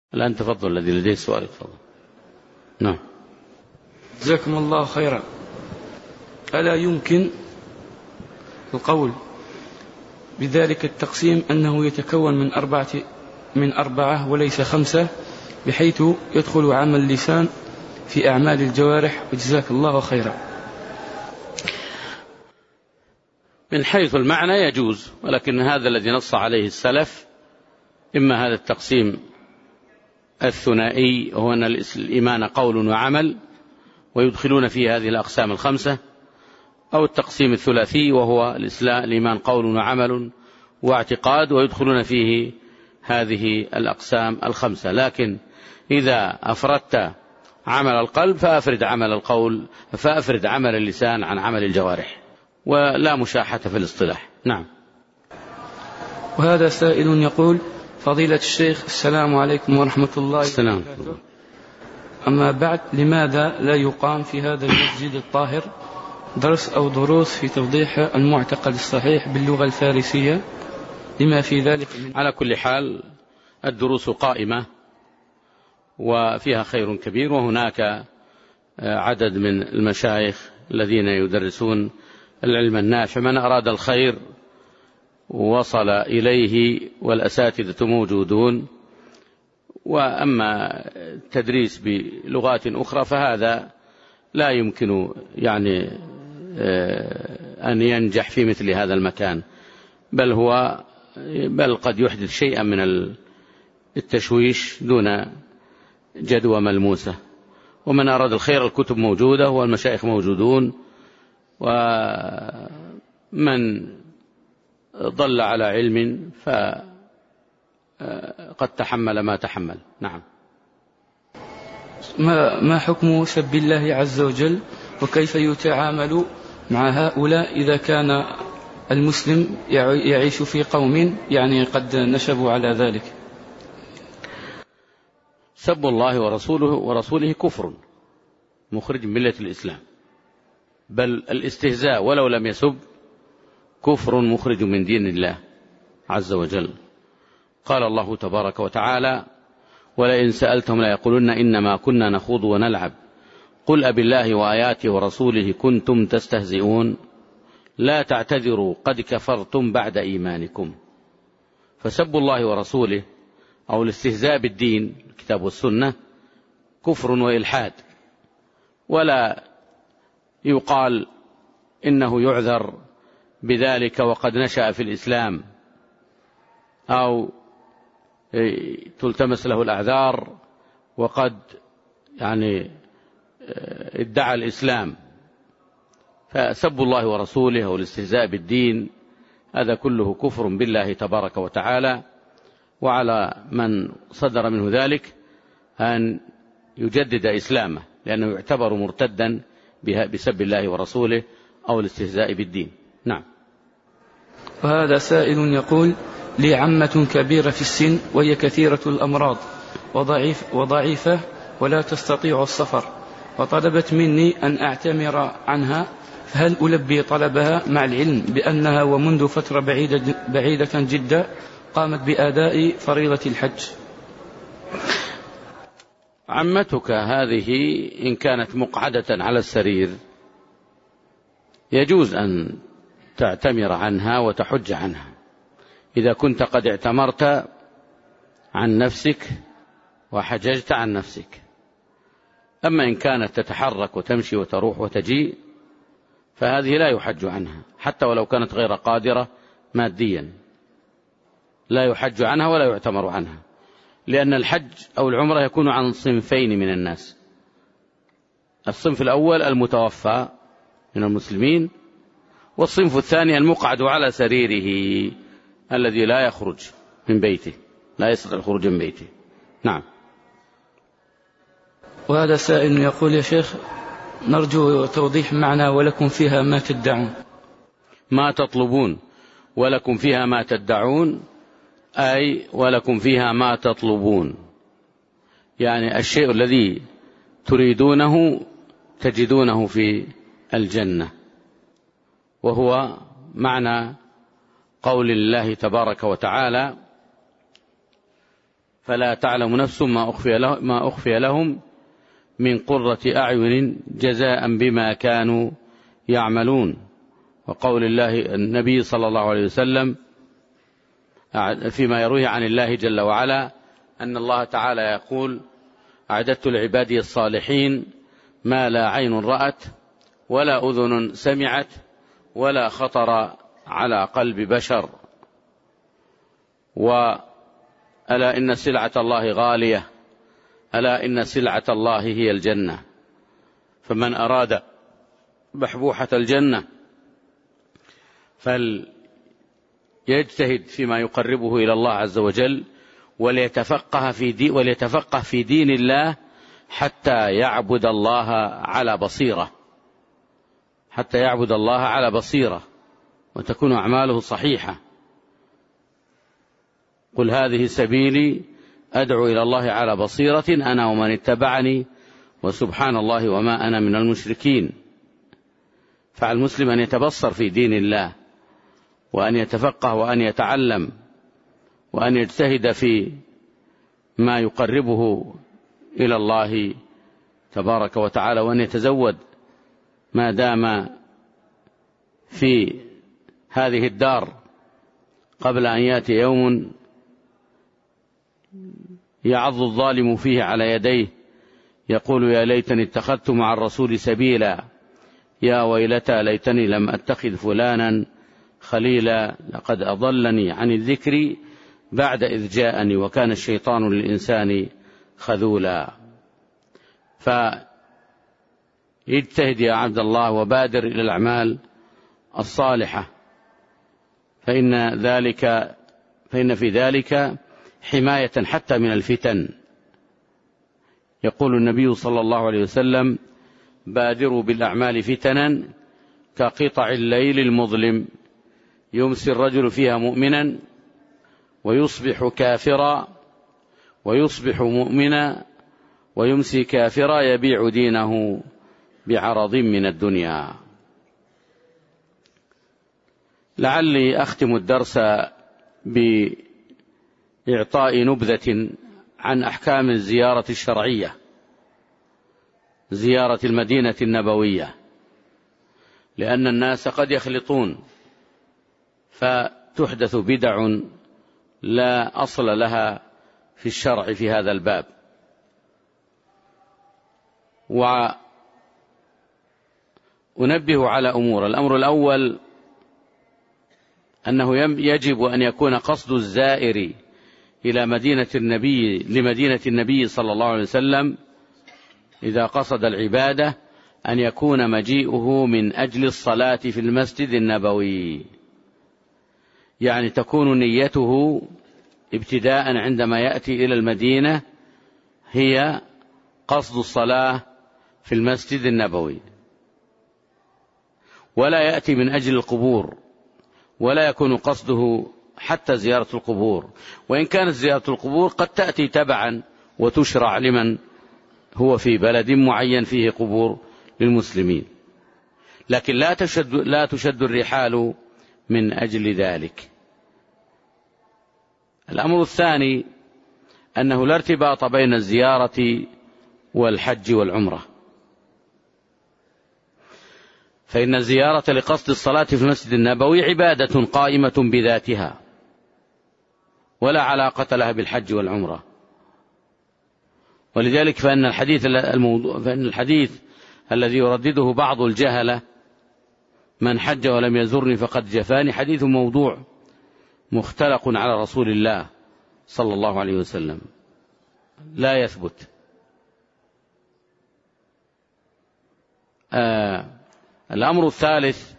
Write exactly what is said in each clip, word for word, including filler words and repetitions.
الآن تفضل الذي لديه سؤال تفضل. نعم. جزاكم الله خيرا. ألا يمكن القول بذلك التقسيم أنه يتكون من أربعة من أربعة وليس خمسة، بحيث يدخل عمل اللسان في أعمال الجوارح؟ وجزاك الله خيرا. من حيث المعنى يجوز، ولكن هذا الذي نص عليه السلف، إما هذا التقسيم الثنائي هو أن الإيمان قول وعمل ويدخلون فيه هذه الأقسام الخمسة، أو التقسيم الثلاثي وهو الإسلام الإيمان قول وعمل واعتقاد ويدخلون فيه هذه الأقسام الخمسة. لكن إذا أفردت عمل القلب فأفرد عمل القول فأفرد عمل اللسان عن عمل الجوارح، ولا مشاحة في الاصطلاح. نعم. وهذا سائل يقول: فضيلة الشيخ، السلام عليكم ورحمة الله وبركاته. أما بعد، لماذا لا يقام في هذا المسجد الطاهر درس أو دروس في توضيح المعتقد الصحيح باللغة الفارسية لما في ذلك من... على كل حال الدروس قائمة وفيها خير كبير، وهناك عدد من المشايخ الذين يدرسون العلم النافع، من أراد الخير وصل إليه والأساتذة موجودون. وأما التدريس بلغات أخرى فهذا لا يمكن يعني أن ينجح في مثل هذا المكان، بل هو بل قد يحدث شيئا من التشويش دون جدوى ملموسة. ومن أراد الخير الكتب موجودة والمشايخ موجودون، ومن ضل على علم فقد تحمل ما تحمل. نعم. ما ما حكم سب الله عز وجل، وكيف يتعامل مع هؤلاء إذا كان المسلم يعيش في قوم يعني قد نشبوا على ذلك؟ سب الله ورسوله ورسوله كفر مخرج من ملة الإسلام، بل الاستهزاء ولو لم يسب كفر مخرج من دين الله عز وجل. قال الله تبارك وتعالى: ولئن سألتهم ليقولن إنما كنا نخوض ونلعب قل أبي الله وآياته ورسوله كنتم تستهزئون لا تعتذروا قد كفرتم بعد إيمانكم. فسب الله ورسوله أو الاستهزاء بالدين الكتاب والسنة كفر وإلحاد، ولا يقال إنه يعذر بذلك وقد نشأ في الإسلام، أو تلتمس له الأعذار وقد يعني ادعى الإسلام. فسب الله ورسوله أو الاستهزاء بالدين هذا كله كفر بالله تبارك وتعالى، وعلى من صدر منه ذلك أن يجدد إسلامه، لأنه يعتبر مرتدا بسب الله ورسوله أو الاستهزاء بالدين. نعم. وهذا سائل يقول: لي عمة كبيرة في السن وهي كثيرة الأمراض وضعيف وضعيفة ولا تستطيع السفر، وطلبت مني أن أعتمر عنها، فهل ألبي طلبها مع العلم بأنها ومنذ فترة بعيدة, بعيدة جدا قامت بأداء فريضة الحج؟ عمتك هذه إن كانت مقعدة على السرير يجوز أن تعتمر عنها وتحج عنها إذا كنت قد اعتمرت عن نفسك وحججت عن نفسك. أما إن كانت تتحرك وتمشي وتروح وتجيء فهذه لا يحج عنها، حتى ولو كانت غير قادرة ماديا لا يحج عنها ولا يعتمر عنها، لأن الحج أو العمرة يكون عن صنفين من الناس: الصنف الأول المتوفى من المسلمين، والصنف الثاني المقعد على سريره الذي لا يخرج من بيته، لا يستطيع الخروج من بيته. نعم. وهذا سائل يقول: يا شيخ، نرجو توضيح معنى ولكم فيها ما تدعون. ما تطلبون ولكم فيها ما تدعون، أي ولكم فيها ما تطلبون، يعني الشيء الذي تريدونه تجدونه في الجنة، وهو معنى قول الله تبارك وتعالى: فلا تعلم نفس ما أخفي له ما أخفي لهم من قرة أعين جزاء بما كانوا يعملون. وقول الله النبي صلى الله عليه وسلم فيما يرويه عن الله جل وعلا أن الله تعالى يقول: أعددت لعبادي الصالحين ما لا عين رأت ولا أذن سمعت ولا خطر على قلب بشر. وألا إن سلعة الله غالية، ألا إن سلعة الله هي الجنة، فمن أراد بحبوحة الجنة فليجتهد فيما يقربه إلى الله عز وجل، وليتفقه في دين وليتفقه في دين الله حتى يعبد الله على بصيرة، حتى يعبد الله على بصيرة وتكون أعماله صحيحة. قل هذه سبيلي أدعو إلى الله على بصيرة أنا ومن اتبعني وسبحان الله وما أنا من المشركين. فعلى المسلم أن يتبصر في دين الله، وأن يتفقه وأن يتعلم، وأن يجتهد في ما يقربه إلى الله تبارك وتعالى، وأن يتزود ما دام في هذه الدار قبل أن يأتي يوم يعض الظالم فيه على يديه يقول: يا ليتني اتخذت مع الرسول سبيلا، يا ويلتى ليتني لم أتخذ فلانا خليلا، لقد أضلني عن الذكر بعد إذ جاءني وكان الشيطان للإنسان خذولا. فاجتهد يا عبد الله وبادر إلى الأعمال الصالحة، فإن ذلك فإن في ذلك حماية حتى من الفتن. يقول النبي صلى الله عليه وسلم: بادروا بالأعمال فتنا كقطع الليل المظلم، يمسي الرجل فيها مؤمنا ويصبح كافرا، ويصبح مؤمنا ويمسي كافرا، يبيع دينه بعرض من الدنيا. لعلي أختم الدرس بإعطاء نبذة عن أحكام الزيارة الشرعية، زيارة المدينة النبوية، لأن الناس قد يخلطون فتحدث بدع لا أصل لها في الشرع في هذا الباب. وأنبه على أمور. الأمر الأول أنه يجب أن يكون قصد الزائر إلى مدينة النبي لمدينة النبي صلى الله عليه وسلم إذا قصد العبادة أن يكون مجيئه من أجل الصلاة في المسجد النبوي، يعني تكون نيته ابتداء عندما يأتي إلى المدينة هي قصد الصلاة في المسجد النبوي، ولا يأتي من أجل القبور، ولا يكون قصده حتى زيارة القبور، وإن كانت زيارة القبور قد تأتي تبعا وتشرع لمن هو في بلد معين فيه قبور للمسلمين، لكن لا تشد, لا تشد الرحال من أجل ذلك. الأمر الثاني أنه لا ارتباط بين الزيارة والحج والعمرة، فإن الزيارة لقصد الصلاة في المسجد النبوي عبادة قائمة بذاتها ولا علاقة لها بالحج والعمرة. ولذلك فإن الحديث, الموضوع فإن الحديث الذي يردده بعض الجهلة: من حج ولم يزرني فقد جفاني، حديث موضوع مختلق على رسول الله صلى الله عليه وسلم، لا يثبت. آه الأمر الثالث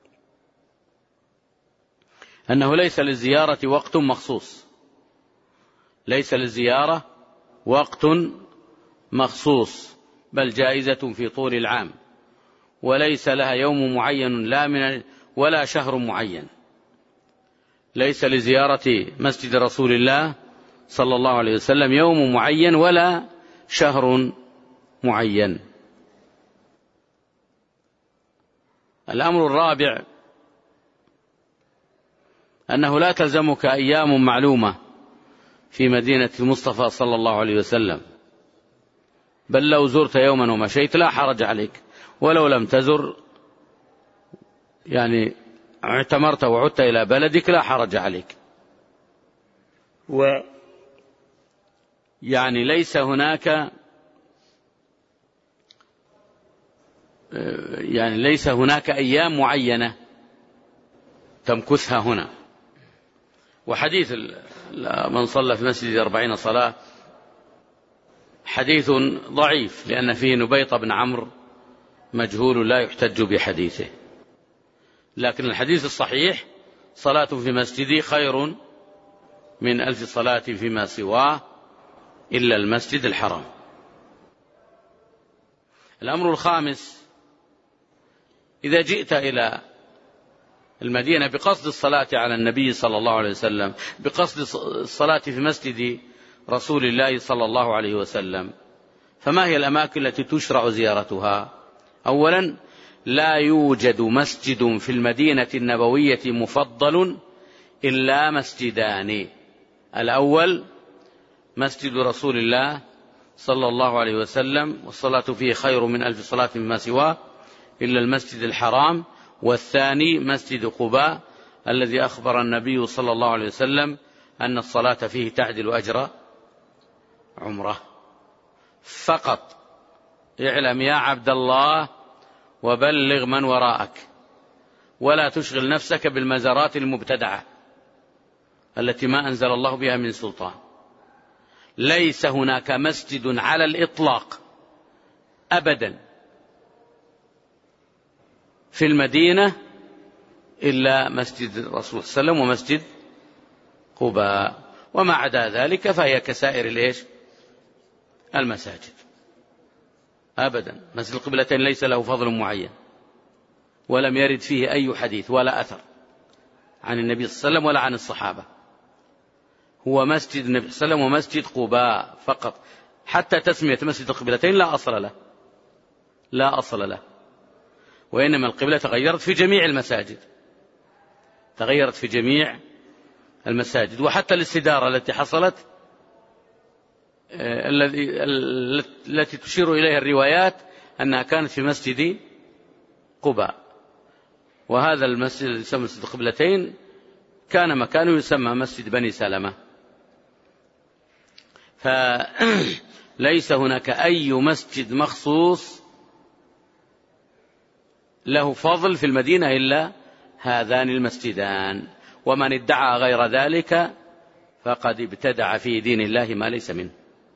أنه ليس للزيارة وقت مخصوص، ليس للزيارة وقت مخصوص، بل جائزة في طول العام، وليس لها يوم معين لا من ولا شهر معين. ليس لزيارة مسجد رسول الله صلى الله عليه وسلم يوم معين ولا شهر معين. الأمر الرابع أنه لا تلزمك أيام معلومة في مدينة المصطفى صلى الله عليه وسلم، بل لو زرت يوما ومشيت لا حرج عليك، ولو لم تزر يعني اعتمرت وعدت إلى بلدك لا حرج عليك. و يعني ليس هناك يعني ليس هناك أيام معينة تمكثها هنا. وحديث من صلى في مسجد أربعين صلاة حديث ضعيف، لأن فيه نبيط بن عمرو مجهول لا يحتج بحديثه. لكن الحديث الصحيح صلاة في مسجدي خير من ألف صلاة فيما سواه إلا المسجد الحرام. الأمر الخامس: إذا جئت إلى المدينة بقصد الصلاة على النبي صلى الله عليه وسلم، بقصد الصلاة في مسجد رسول الله صلى الله عليه وسلم، فما هي الأماكن التي تشرع زيارتها؟ أولا، لا يوجد مسجد في المدينة النبوية مفضل إلا مسجدان: الأول مسجد رسول الله صلى الله عليه وسلم، والصلاة فيه خير من ألف صلاة فيما سواه إلا المسجد الحرام. والثاني مسجد قباء الذي أخبر النبي صلى الله عليه وسلم أن الصلاة فيه تعدل أجر عمره. فقط اعلم يا عبد الله وبلغ من وراءك، ولا تشغل نفسك بالمزارات المبتدعة التي ما أنزل الله بها من سلطان. ليس هناك مسجد على الإطلاق أبدا في المدينة إلا مسجد الرسول صلى الله عليه وسلم ومسجد قباء، وما عدا ذلك فهي كسائر الإيش؟ المساجد أبدا. مسجد القبلتين ليس له فضل معين، ولم يرد فيه أي حديث ولا أثر عن النبي صلى الله عليه وسلم ولا عن الصحابة. هو مسجد النبي صلى الله عليه وسلم ومسجد قباء فقط. حتى تسمية مسجد القبلتين لا أصل له، لا أصل له، وإنما القبلة تغيرت في جميع المساجد، تغيرت في جميع المساجد. وحتى الاستدارة التي حصلت التي تشير إليها الروايات أنها كانت في مسجد قباء، وهذا المسجد الذي يسمى مسجد القبلتين كان مكانه يسمى مسجد بني سلمة. فليس هناك أي مسجد مخصوص له فضل في المدينة إلا هذان المسجدان، ومن ادعى غير ذلك فقد ابتدع في دين الله ما ليس منه.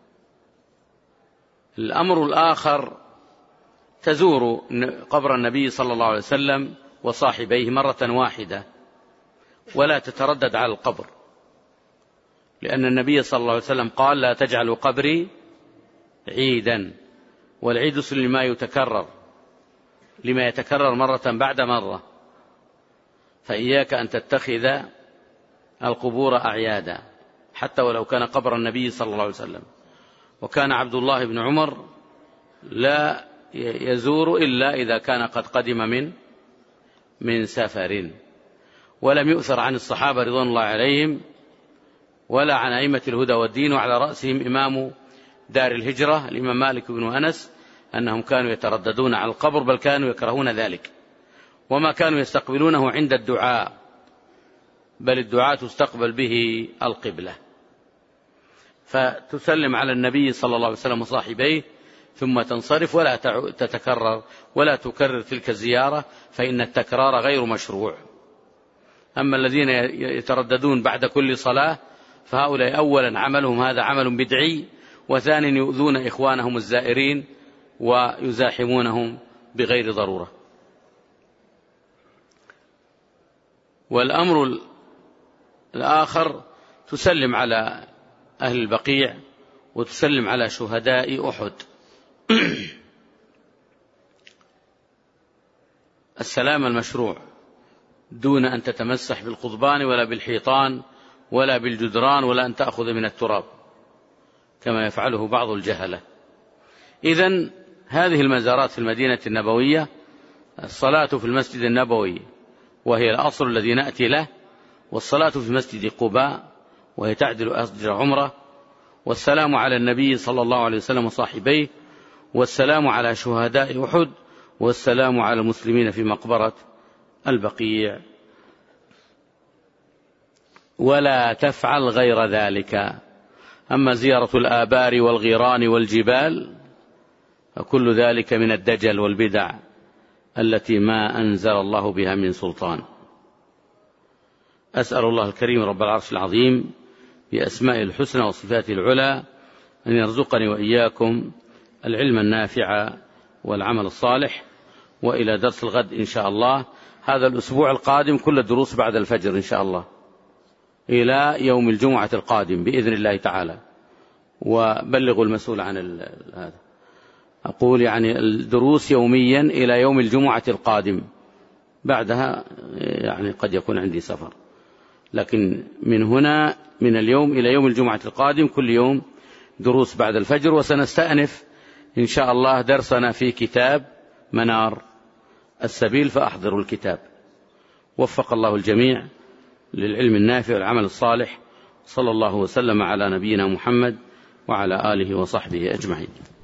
الأمر الآخر: تزور قبر النبي صلى الله عليه وسلم وصاحبيه مرة واحدة، ولا تتردد على القبر، لأن النبي صلى الله عليه وسلم قال: لا تجعلوا قبري عيدا، والعيد لما يتكرر، لما يتكرر مرة بعد مرة، فإياك أن تتخذ القبور أعيادا حتى ولو كان قبر النبي صلى الله عليه وسلم. وكان عبد الله بن عمر لا يزور إلا إذا كان قد قدم من من سفر. ولم يؤثر عن الصحابة رضوان الله عليهم ولا عن أئمة الهدى والدين، وعلى رأسهم إمام دار الهجرة الإمام مالك بن أنس، أنهم كانوا يترددون على القبر، بل كانوا يكرهون ذلك، وما كانوا يستقبلونه عند الدعاء، بل الدعاء تستقبل به القبلة. فتسلم على النبي صلى الله عليه وسلم وصاحبيه ثم تنصرف، ولا تتكرر ولا تكرر تلك الزيارة، فإن التكرار غير مشروع. أما الذين يترددون بعد كل صلاة فهؤلاء أولا عملهم هذا عمل بدعي، وثانيا يؤذون إخوانهم الزائرين ويزاحمونهم بغير ضرورة. والأمر الآخر: تسلم على أهل البقيع وتسلم على شهداء أحد. السلام المشروع، دون أن تتمسح بالقضبان ولا بالحيطان ولا بالجدران ولا أن تأخذ من التراب كما يفعله بعض الجهلة. إذن هذه المزارات في المدينة النبوية: الصلاة في المسجد النبوي وهي الأصل الذي نأتي له، والصلاة في مسجد قباء، وهي تعدل أجر عمرة، والسلام على النبي صلى الله عليه وسلم وصاحبيه، والسلام على شهداء أحد، والسلام على المسلمين في مقبرة البقيع. ولا تفعل غير ذلك. أما زيارة الآبار والغيران والجبال فكل ذلك من الدجل والبدع التي ما أنزل الله بها من سلطان. أسأل الله الكريم رب العرش العظيم بأسمائه الحسنى وصفاته العلى أن يرزقني وإياكم العلم النافع والعمل الصالح. وإلى درس الغد إن شاء الله، هذا الأسبوع القادم كل الدروس بعد الفجر إن شاء الله إلى يوم الجمعة القادم بإذن الله تعالى. وبلغوا المسؤول عن هذا، أقول يعني الدروس يوميا إلى يوم الجمعة القادم، بعدها يعني قد يكون عندي سفر، لكن من هنا من اليوم إلى يوم الجمعة القادم كل يوم دروس بعد الفجر. وسنستأنف إن شاء الله درسنا في كتاب منار السبيل، فأحضروا الكتاب. وفق الله الجميع للعلم النافع والعمل الصالح. صلى الله وسلم على نبينا محمد وعلى آله وصحبه أجمعين.